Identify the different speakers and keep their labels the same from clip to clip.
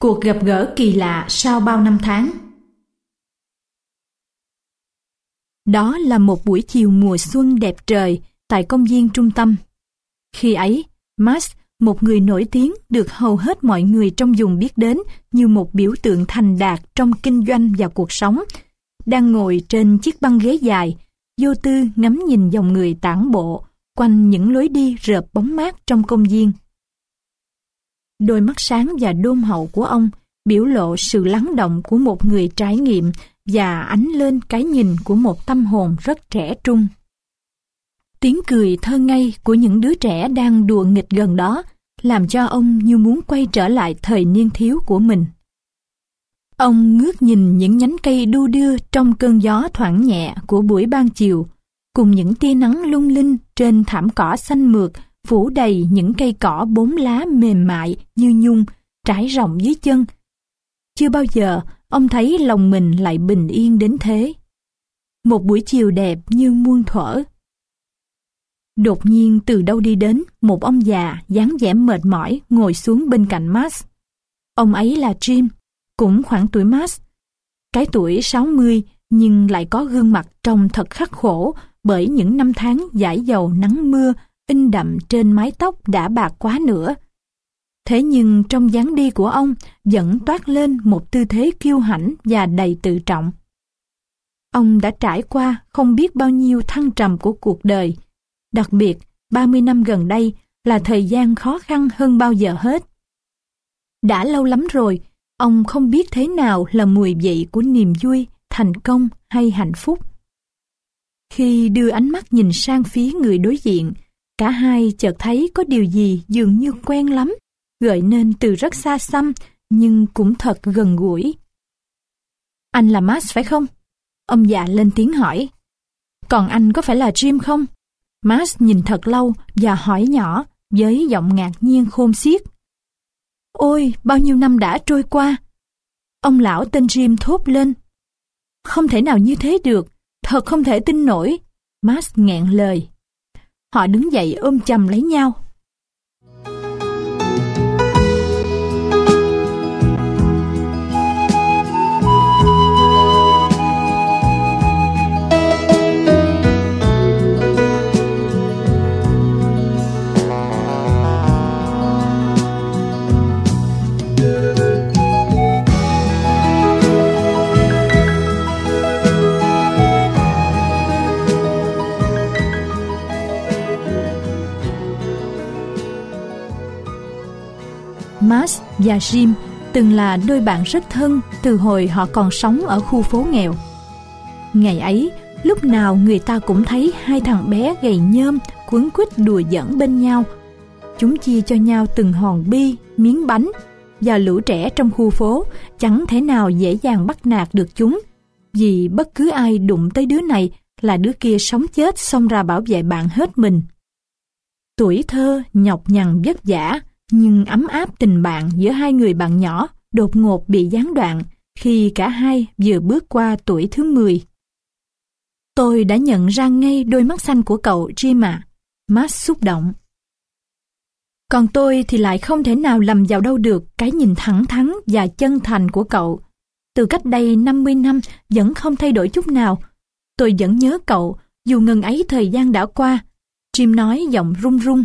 Speaker 1: Cuộc gặp gỡ kỳ lạ sau bao năm tháng. Đó là một buổi chiều mùa xuân đẹp trời tại công viên trung tâm. Khi ấy, Max, một người nổi tiếng được hầu hết mọi người trong vùng biết đến như một biểu tượng thành đạt trong kinh doanh và cuộc sống, đang ngồi trên chiếc băng ghế dài, vô tư ngắm nhìn dòng người tản bộ quanh những lối đi rợp bóng mát trong công viên. Đôi mắt sáng và đôn hậu của ông biểu lộ sự lắng động của một người trải nghiệm và ánh lên cái nhìn của một tâm hồn rất trẻ trung. Tiếng cười thơ ngây của những đứa trẻ đang đùa nghịch gần đó làm cho ông như muốn quay trở lại thời niên thiếu của mình. Ông ngước nhìn những nhánh cây đu đưa trong cơn gió thoảng nhẹ của buổi ban chiều, cùng những tia nắng lung linh trên thảm cỏ xanh mượt phủ đầy những cây cỏ 4 lá mềm mại như nhung trải rộng dưới chân. Chưa bao giờ ông thấy lòng mình lại bình yên đến thế. Một buổi chiều đẹp như muôn thuở. Đột nhiên từ đâu đi đến một ông già dáng vẻ mệt mỏi ngồi xuống bên cạnh Max. Ông ấy là Jim, cũng khoảng tuổi Max. Cái tuổi 60 nhưng lại có gương mặt trông thật khắc khổ bởi những năm tháng dãi dầu nắng mưa in đậm trên mái tóc đã bạc quá nữa. Thế nhưng trong dáng đi của ông vẫn toát lên một tư thế kiêu hãnh và đầy tự trọng. Ông đã trải qua không biết bao nhiêu thăng trầm của cuộc đời. Đặc biệt, 30 năm gần đây là thời gian khó khăn hơn bao giờ hết. Đã lâu lắm rồi, ông không biết thế nào là mùi vị của niềm vui, thành công hay hạnh phúc. Khi đưa ánh mắt nhìn sang phía người đối diện, cả hai chợt thấy có điều gì dường như quen lắm, gợi nên từ rất xa xăm nhưng cũng thật gần gũi. Anh là Max phải không? Ông già lên tiếng hỏi. Còn anh có phải là Jim không? Max nhìn thật lâu và hỏi nhỏ với giọng ngạc nhiên khôn xiết. Ôi, bao nhiêu năm đã trôi qua. Ông lão tên Jim thốt lên. Không thể nào như thế được, thật không thể tin nổi. Max nghẹn lời. Họ đứng dậy ôm chầm lấy nhau. Max và Jim từng là đôi bạn rất thân từ hồi họ còn sống ở khu phố nghèo. Ngày ấy, lúc nào người ta cũng thấy hai thằng bé gầy nhom quấn quýt đùa giỡn bên nhau. Chúng chia cho nhau từng hòn bi, miếng bánh, và lũ trẻ trong khu phố chẳng thể nào dễ dàng bắt nạt được chúng, vì bất cứ ai đụng tới đứa này là đứa kia sống chết xông ra bảo vệ bạn hết mình. Tuổi thơ nhọc nhằn vất vả, nhưng ấm áp tình bạn giữa hai người bạn nhỏ đột ngột bị gián đoạn khi cả hai vừa bước qua tuổi thứ 10. Tôi đã nhận ra ngay đôi mắt xanh của cậu Jim ạ. Max xúc động. Còn tôi thì lại không thể nào lầm vào đâu được cái nhìn thẳng thắn và chân thành của cậu. Từ cách đây 50 năm vẫn không thay đổi chút nào. Tôi vẫn nhớ cậu, dù ngần ấy thời gian đã qua. Jim nói giọng run run.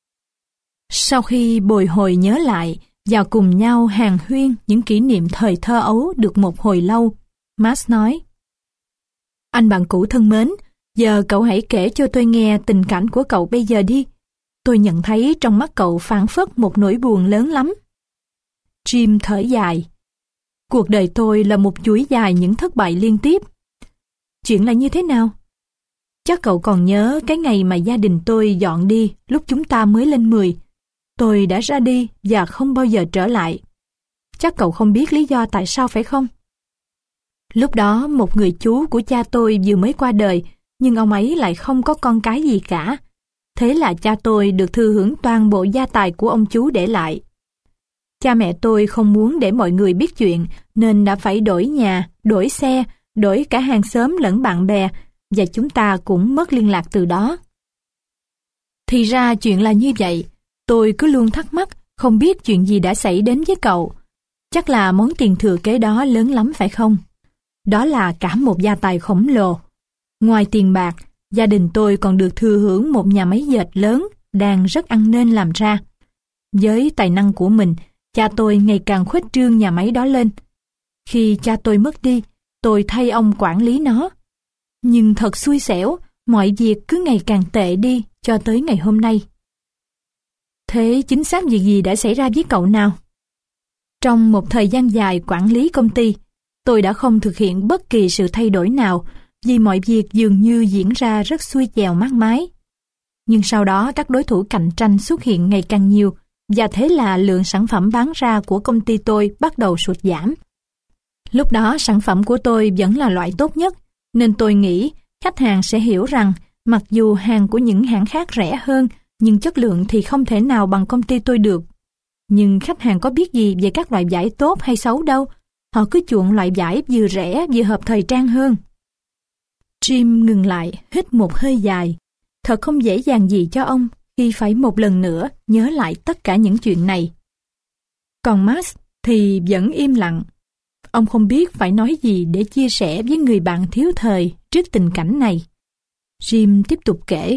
Speaker 1: Sau khi bồi hồi nhớ lại và cùng nhau hàn huyên những kỷ niệm thời thơ ấu được một hồi lâu, Max nói. Anh bạn cũ thân mến, giờ cậu hãy kể cho tôi nghe tình cảnh của cậu bây giờ đi. Tôi nhận thấy trong mắt cậu phảng phất một nỗi buồn lớn lắm. Jim thở dài. Cuộc đời tôi là một chuỗi dài những thất bại liên tiếp. Chuyện là như thế nào? Chắc cậu còn nhớ cái ngày mà gia đình tôi dọn đi lúc chúng ta mới lên 10. Tôi đã ra đi và không bao giờ trở lại. Chắc cậu không biết lý do tại sao phải không? Lúc đó một người chú của cha tôi vừa mới qua đời, nhưng ông ấy lại không có con cái gì cả. Thế là cha tôi được thừa hưởng toàn bộ gia tài của ông chú để lại. Cha mẹ tôi không muốn để mọi người biết chuyện nên đã phải đổi nhà, đổi xe, đổi cả hàng xóm lẫn bạn bè, và chúng ta cũng mất liên lạc từ đó. Thì ra chuyện là như vậy. Tôi cứ luôn thắc mắc, không biết chuyện gì đã xảy đến với cậu. Chắc là món tiền thừa kế đó lớn lắm phải không? Đó là cả một gia tài khổng lồ. Ngoài tiền bạc, gia đình tôi còn được thừa hưởng một nhà máy dệt lớn đang rất ăn nên làm ra. Với tài năng của mình, cha tôi ngày càng khuếch trương nhà máy đó lên. Khi cha tôi mất đi, tôi thay ông quản lý nó. Nhưng thật xui xẻo, mọi việc cứ ngày càng tệ đi cho tới ngày hôm nay. Thế chính xác việc gì đã xảy ra với cậu nào? Trong một thời gian dài quản lý công ty, tôi đã không thực hiện bất kỳ sự thay đổi nào vì mọi việc dường như diễn ra rất xuôi chèo mát mái. Nhưng sau đó các đối thủ cạnh tranh xuất hiện ngày càng nhiều và thế là lượng sản phẩm bán ra của công ty tôi bắt đầu sụt giảm. Lúc đó sản phẩm của tôi vẫn là loại tốt nhất, nên tôi nghĩ khách hàng sẽ hiểu rằng mặc dù hàng của những hãng khác rẻ hơn, nhưng chất lượng thì không thể nào bằng công ty tôi được. Nhưng khách hàng có biết gì về các loại vải tốt hay xấu đâu, họ cứ chuộng loại vải vừa rẻ vừa hợp thời trang hơn. Jim ngừng lại, hít một hơi dài. Thật không dễ dàng gì cho ông khi phải một lần nữa nhớ lại tất cả những chuyện này. Còn Max thì vẫn im lặng. Ông không biết phải nói gì để chia sẻ với người bạn thiếu thời trước tình cảnh này. Jim tiếp tục kể.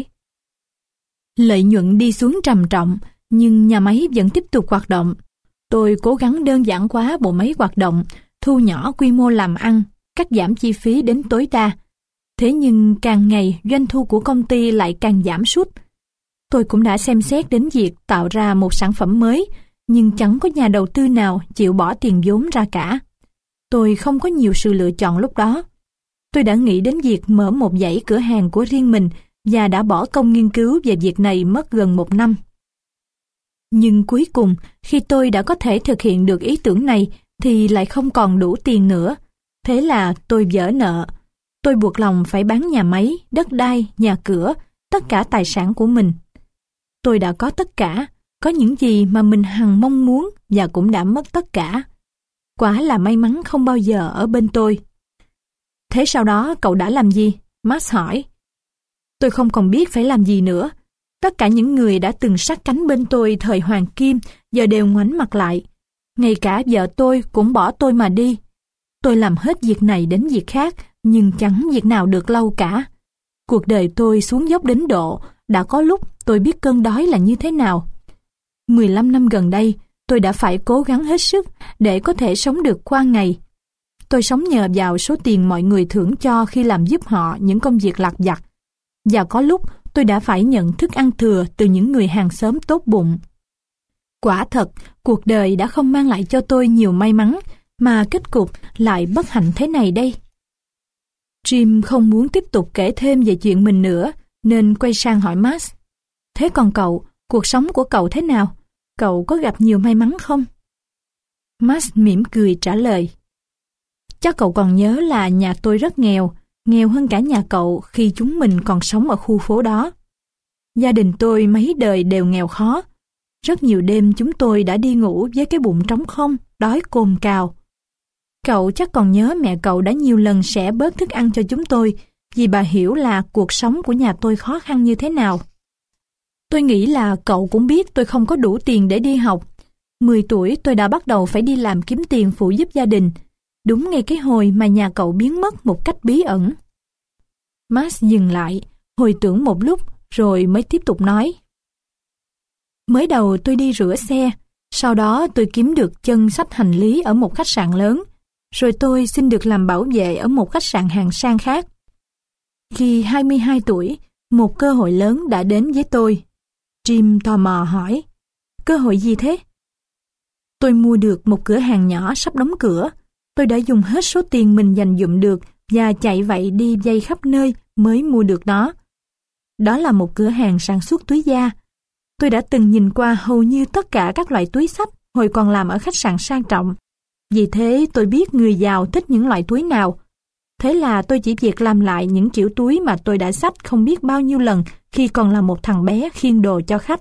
Speaker 1: Lợi nhuận đi xuống trầm trọng, nhưng nhà máy vẫn tiếp tục hoạt động. Tôi cố gắng đơn giản hóa bộ máy hoạt động, thu nhỏ quy mô làm ăn, cắt giảm chi phí đến tối đa. Thế nhưng càng ngày doanh thu của công ty lại càng giảm sút. Tôi cũng đã xem xét đến việc tạo ra một sản phẩm mới, nhưng chẳng có nhà đầu tư nào chịu bỏ tiền vốn ra cả. Tôi không có nhiều sự lựa chọn lúc đó. Tôi đã nghĩ đến việc mở một dãy cửa hàng của riêng mình và đã bỏ công nghiên cứu về việc này mất gần 1 năm. Nhưng cuối cùng, khi tôi đã có thể thực hiện được ý tưởng này, thì lại không còn đủ tiền nữa. Thế là tôi vỡ nợ. Tôi buộc lòng phải bán nhà máy, đất đai, nhà cửa, tất cả tài sản của mình. Tôi đã có tất cả, có những gì mà mình hằng mong muốn và cũng đã mất tất cả. Quả là may mắn không bao giờ ở bên tôi. Thế sau đó cậu đã làm gì? Max hỏi. Tôi không còn biết phải làm gì nữa. Tất cả những người đã từng sát cánh bên tôi thời hoàng kim giờ đều ngoảnh mặt lại. Ngay cả vợ tôi cũng bỏ tôi mà đi. Tôi làm hết việc này đến việc khác, nhưng chẳng việc nào được lâu cả. Cuộc đời tôi xuống dốc đến độ, đã có lúc tôi biết cơn đói là như thế nào. 15 năm gần đây, tôi đã phải cố gắng hết sức để có thể sống được qua ngày. Tôi sống nhờ vào số tiền mọi người thưởng cho khi làm giúp họ những công việc lặt vặt. Và có lúc tôi đã phải nhận thức ăn thừa từ những người hàng xóm tốt bụng. Quả thật, cuộc đời đã không mang lại cho tôi nhiều may mắn, mà kết cục lại bất hạnh thế này đây. Jim không muốn tiếp tục kể thêm về chuyện mình nữa, nên quay sang hỏi Max. Thế còn cậu, cuộc sống của cậu thế nào? Cậu có gặp nhiều may mắn không? Max mỉm cười trả lời. Chắc cậu còn nhớ là nhà tôi rất nghèo, nghèo hơn cả nhà cậu khi chúng mình còn sống ở khu phố đó. Gia đình tôi mấy đời đều nghèo khó. Rất nhiều đêm chúng tôi đã đi ngủ với cái bụng trống không, đói cồn cào. Cậu chắc còn nhớ mẹ cậu đã nhiều lần xẻ bớt thức ăn cho chúng tôi vì bà hiểu là cuộc sống của nhà tôi khó khăn như thế nào. Tôi nghĩ là cậu cũng biết tôi không có đủ tiền để đi học. 10 tuổi tôi đã bắt đầu phải đi làm kiếm tiền phụ giúp gia đình. Đúng ngay cái hồi mà nhà cậu biến mất một cách bí ẩn. Max dừng lại, hồi tưởng một lúc rồi mới tiếp tục nói. Mới đầu tôi đi rửa xe, sau đó tôi kiếm được chân xách hành lý ở một khách sạn lớn, rồi tôi xin được làm bảo vệ ở một khách sạn hạng sang khác. Khi 22 tuổi, một cơ hội lớn đã đến với tôi. Jim tò mò hỏi, cơ hội gì thế? Tôi mua được một cửa hàng nhỏ sắp đóng cửa. Tôi đã dùng hết số tiền mình dành dụm được và chạy vậy đi vay khắp nơi mới mua được nó. Đó là một cửa hàng sản xuất túi da. Tôi đã từng nhìn qua hầu như tất cả các loại túi xách hồi còn làm ở khách sạn sang trọng. Vì thế tôi biết người giàu thích những loại túi nào. Thế là tôi chỉ việc làm lại những kiểu túi mà tôi đã xách không biết bao nhiêu lần khi còn là một thằng bé khiêng đồ cho khách.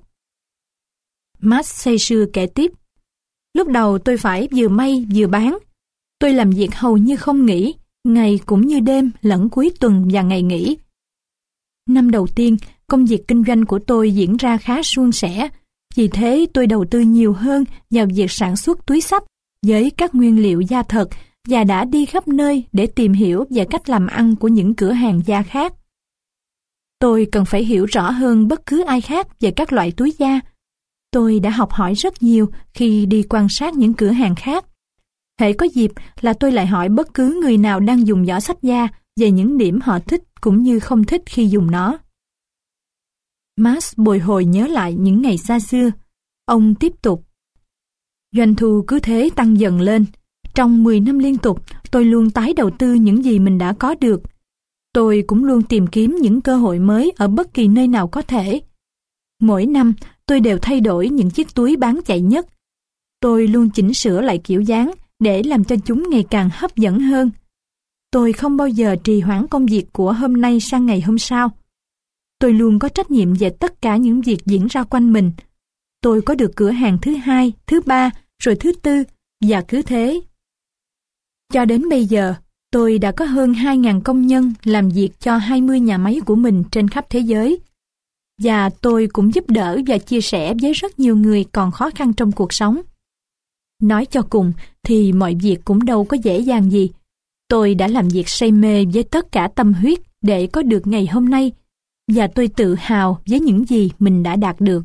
Speaker 1: Max say sưa kể tiếp. Lúc đầu tôi phải vừa may vừa bán. Tôi làm việc hầu như không nghỉ, ngày cũng như đêm lẫn cuối tuần và ngày nghỉ. Năm đầu tiên, công việc kinh doanh của tôi diễn ra khá suôn sẻ. Vì thế tôi đầu tư nhiều hơn vào việc sản xuất túi xách với các nguyên liệu da thật và đã đi khắp nơi để tìm hiểu về cách làm ăn của những cửa hàng da khác. Tôi cần phải hiểu rõ hơn bất cứ ai khác về các loại túi da. Tôi đã học hỏi rất nhiều khi đi quan sát những cửa hàng khác. Hễ có dịp là tôi lại hỏi bất cứ người nào đang dùng giỏ xách da về những điểm họ thích cũng như không thích khi dùng nó. Max bồi hồi nhớ lại những ngày xa xưa. Ông tiếp tục. Doanh thu cứ thế tăng dần lên. Trong 10 năm liên tục, tôi luôn tái đầu tư những gì mình đã có được. Tôi cũng luôn tìm kiếm những cơ hội mới ở bất kỳ nơi nào có thể. Mỗi năm, tôi đều thay đổi những chiếc túi bán chạy nhất. Tôi luôn chỉnh sửa lại kiểu dáng để làm cho chúng ngày càng hấp dẫn hơn. Tôi không bao giờ trì hoãn công việc của hôm nay sang ngày hôm sau. Tôi luôn có trách nhiệm về tất cả những việc diễn ra quanh mình. Tôi có được cửa hàng thứ 2, thứ 3, rồi thứ 4, và cứ thế. Cho đến bây giờ, tôi đã có hơn 2.000 công nhân làm việc cho 20 nhà máy của mình trên khắp thế giới. Và tôi cũng giúp đỡ và chia sẻ với rất nhiều người còn khó khăn trong cuộc sống. Nói cho cùng thì mọi việc cũng đâu có dễ dàng gì. Tôi đã làm việc say mê với tất cả tâm huyết để có được ngày hôm nay, và tôi tự hào với những gì mình đã đạt được.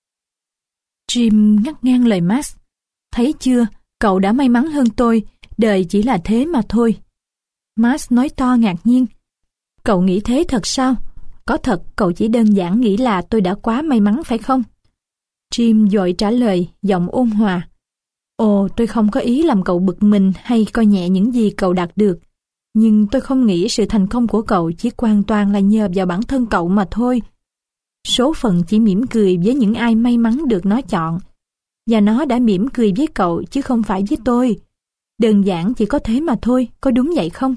Speaker 1: Jim ngắt ngang lời Max. Thấy chưa, cậu đã may mắn hơn tôi, đời chỉ là thế mà thôi. Max nói to ngạc nhiên. Cậu nghĩ thế thật sao? Có thật cậu chỉ đơn giản nghĩ là tôi đã quá may mắn phải không? Jim vội trả lời, giọng ôn hòa. Ồ, tôi không có ý làm cậu bực mình hay coi nhẹ những gì cậu đạt được. Nhưng tôi không nghĩ sự thành công của cậu chỉ hoàn toàn là nhờ vào bản thân cậu mà thôi. Số phận chỉ mỉm cười với những ai may mắn được nó chọn. Và nó đã mỉm cười với cậu chứ không phải với tôi. Đơn giản chỉ có thế mà thôi, có đúng vậy không?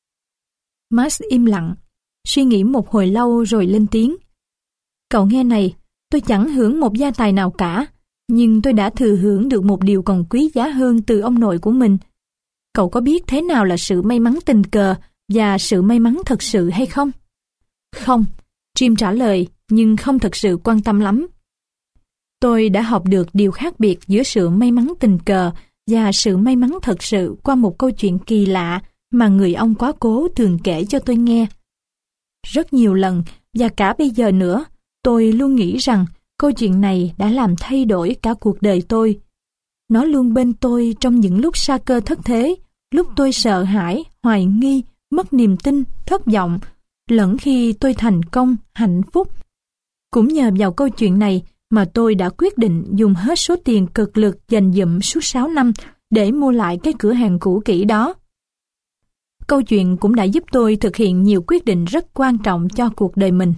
Speaker 1: Max im lặng, suy nghĩ một hồi lâu rồi lên tiếng. Cậu nghe này, tôi chẳng hưởng một gia tài nào cả, nhưng tôi đã thừa hưởng được một điều còn quý giá hơn từ ông nội của mình. Cậu có biết thế nào là sự may mắn tình cờ và sự may mắn thật sự hay không? Không, Jim trả lời, nhưng không thật sự quan tâm lắm. Tôi đã học được điều khác biệt giữa sự may mắn tình cờ và sự may mắn thật sự qua một câu chuyện kỳ lạ mà người ông quá cố thường kể cho tôi nghe. Rất nhiều lần, và cả bây giờ nữa, tôi luôn nghĩ rằng câu chuyện này đã làm thay đổi cả cuộc đời tôi. Nó luôn bên tôi trong những lúc sa cơ thất thế, lúc tôi sợ hãi, hoài nghi, mất niềm tin, thất vọng, lẫn khi tôi thành công, hạnh phúc. Cũng nhờ vào câu chuyện này mà tôi đã quyết định dùng hết số tiền cực lực dành dụm suốt 6 năm để mua lại cái cửa hàng cũ kỹ đó. Câu chuyện cũng đã giúp tôi thực hiện nhiều quyết định rất quan trọng cho cuộc đời mình.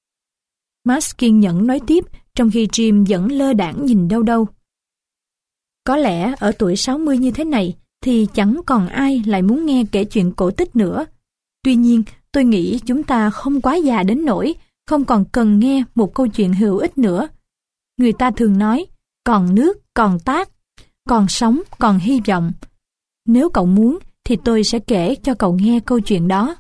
Speaker 1: Max kiên nhẫn nói tiếp trong khi Jim vẫn lơ đãng nhìn đâu đâu. Có lẽ ở tuổi 60 như thế này thì chẳng còn ai lại muốn nghe kể chuyện cổ tích nữa. Tuy nhiên, tôi nghĩ chúng ta không quá già đến nỗi không còn cần nghe một câu chuyện hữu ích nữa. Người ta thường nói, còn nước, còn tát, còn sống, còn hy vọng. Nếu cậu muốn, thì tôi sẽ kể cho cậu nghe câu chuyện đó.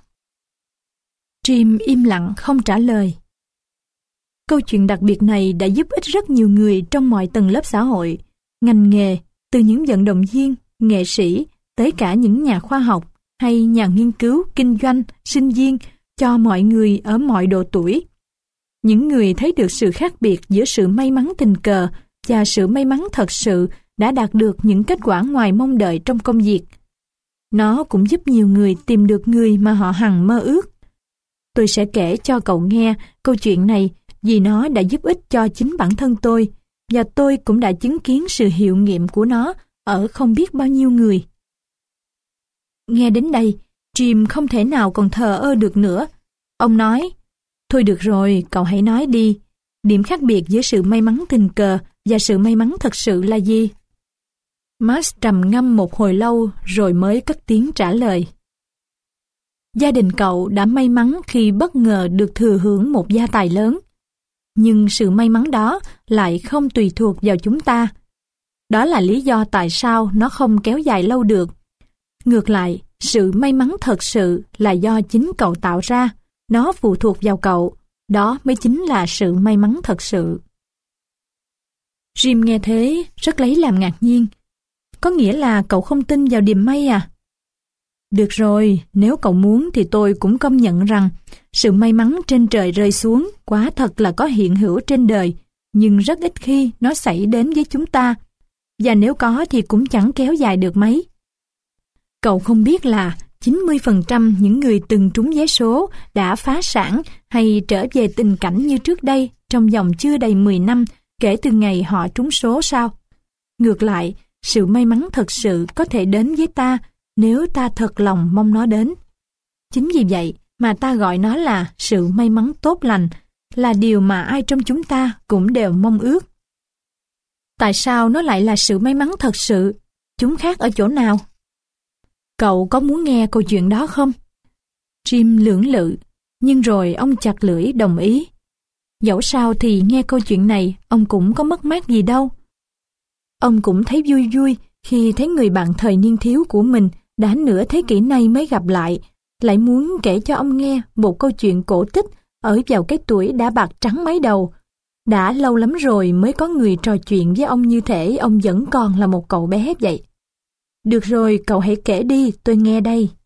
Speaker 1: Jim im lặng không trả lời. Câu chuyện đặc biệt này đã giúp ích rất nhiều người trong mọi tầng lớp xã hội, ngành nghề, từ những vận động viên, nghệ sĩ, tới cả những nhà khoa học hay nhà nghiên cứu, kinh doanh, sinh viên, cho mọi người ở mọi độ tuổi. Những người thấy được sự khác biệt giữa sự may mắn tình cờ và sự may mắn thật sự đã đạt được những kết quả ngoài mong đợi trong công việc. Nó cũng giúp nhiều người tìm được người mà họ hằng mơ ước. Tôi sẽ kể cho cậu nghe câu chuyện này vì nó đã giúp ích cho chính bản thân tôi, và tôi cũng đã chứng kiến sự hiệu nghiệm của nó ở không biết bao nhiêu người. Nghe đến đây, Jim không thể nào còn thờ ơ được nữa. Ông nói, thôi được rồi, cậu hãy nói đi. Điểm khác biệt giữa sự may mắn tình cờ và sự may mắn thật sự là gì? Max trầm ngâm một hồi lâu rồi mới cất tiếng trả lời. Gia đình cậu đã may mắn khi bất ngờ được thừa hưởng một gia tài lớn. Nhưng sự may mắn đó lại không tùy thuộc vào chúng ta. Đó là lý do tại sao nó không kéo dài lâu được. Ngược lại, sự may mắn thật sự là do chính cậu tạo ra. Nó phụ thuộc vào cậu. Đó mới chính là sự may mắn thật sự. Jim nghe thế rất lấy làm ngạc nhiên. có nghĩa là cậu không tin vào điềm may à? Được rồi, nếu cậu muốn thì tôi cũng công nhận rằng sự may mắn trên trời rơi xuống quả thật là có hiện hữu trên đời, nhưng rất ít khi nó xảy đến với chúng ta. Và nếu có thì cũng chẳng kéo dài được mấy. Cậu không biết là 90% những người từng trúng vé số đã phá sản hay trở về tình cảnh như trước đây trong vòng chưa đầy 10 năm kể từ ngày họ trúng số sao? Ngược lại, sự may mắn thật sự có thể đến với ta nếu ta thật lòng mong nó đến. Chính vì vậy mà ta gọi nó là sự may mắn tốt lành, là điều mà ai trong chúng ta cũng đều mong ước. Tại sao nó lại là sự may mắn thật sự? Chúng khác ở chỗ nào? Cậu có muốn nghe câu chuyện đó không? Jim lưỡng lự, nhưng rồi ông chặt lưỡi đồng ý. Dẫu sao thì nghe câu chuyện này, ông cũng có mất mát gì đâu. Ông cũng thấy vui vui khi thấy người bạn thời niên thiếu của mình đã nửa thế kỷ nay mới gặp lại muốn kể cho ông nghe một câu chuyện cổ tích ở vào cái tuổi đã bạc trắng mấy đầu. Đã lâu lắm rồi mới có người trò chuyện với ông như thể ông vẫn còn là một cậu bé vậy. Được rồi, cậu hãy kể đi, tôi nghe đây.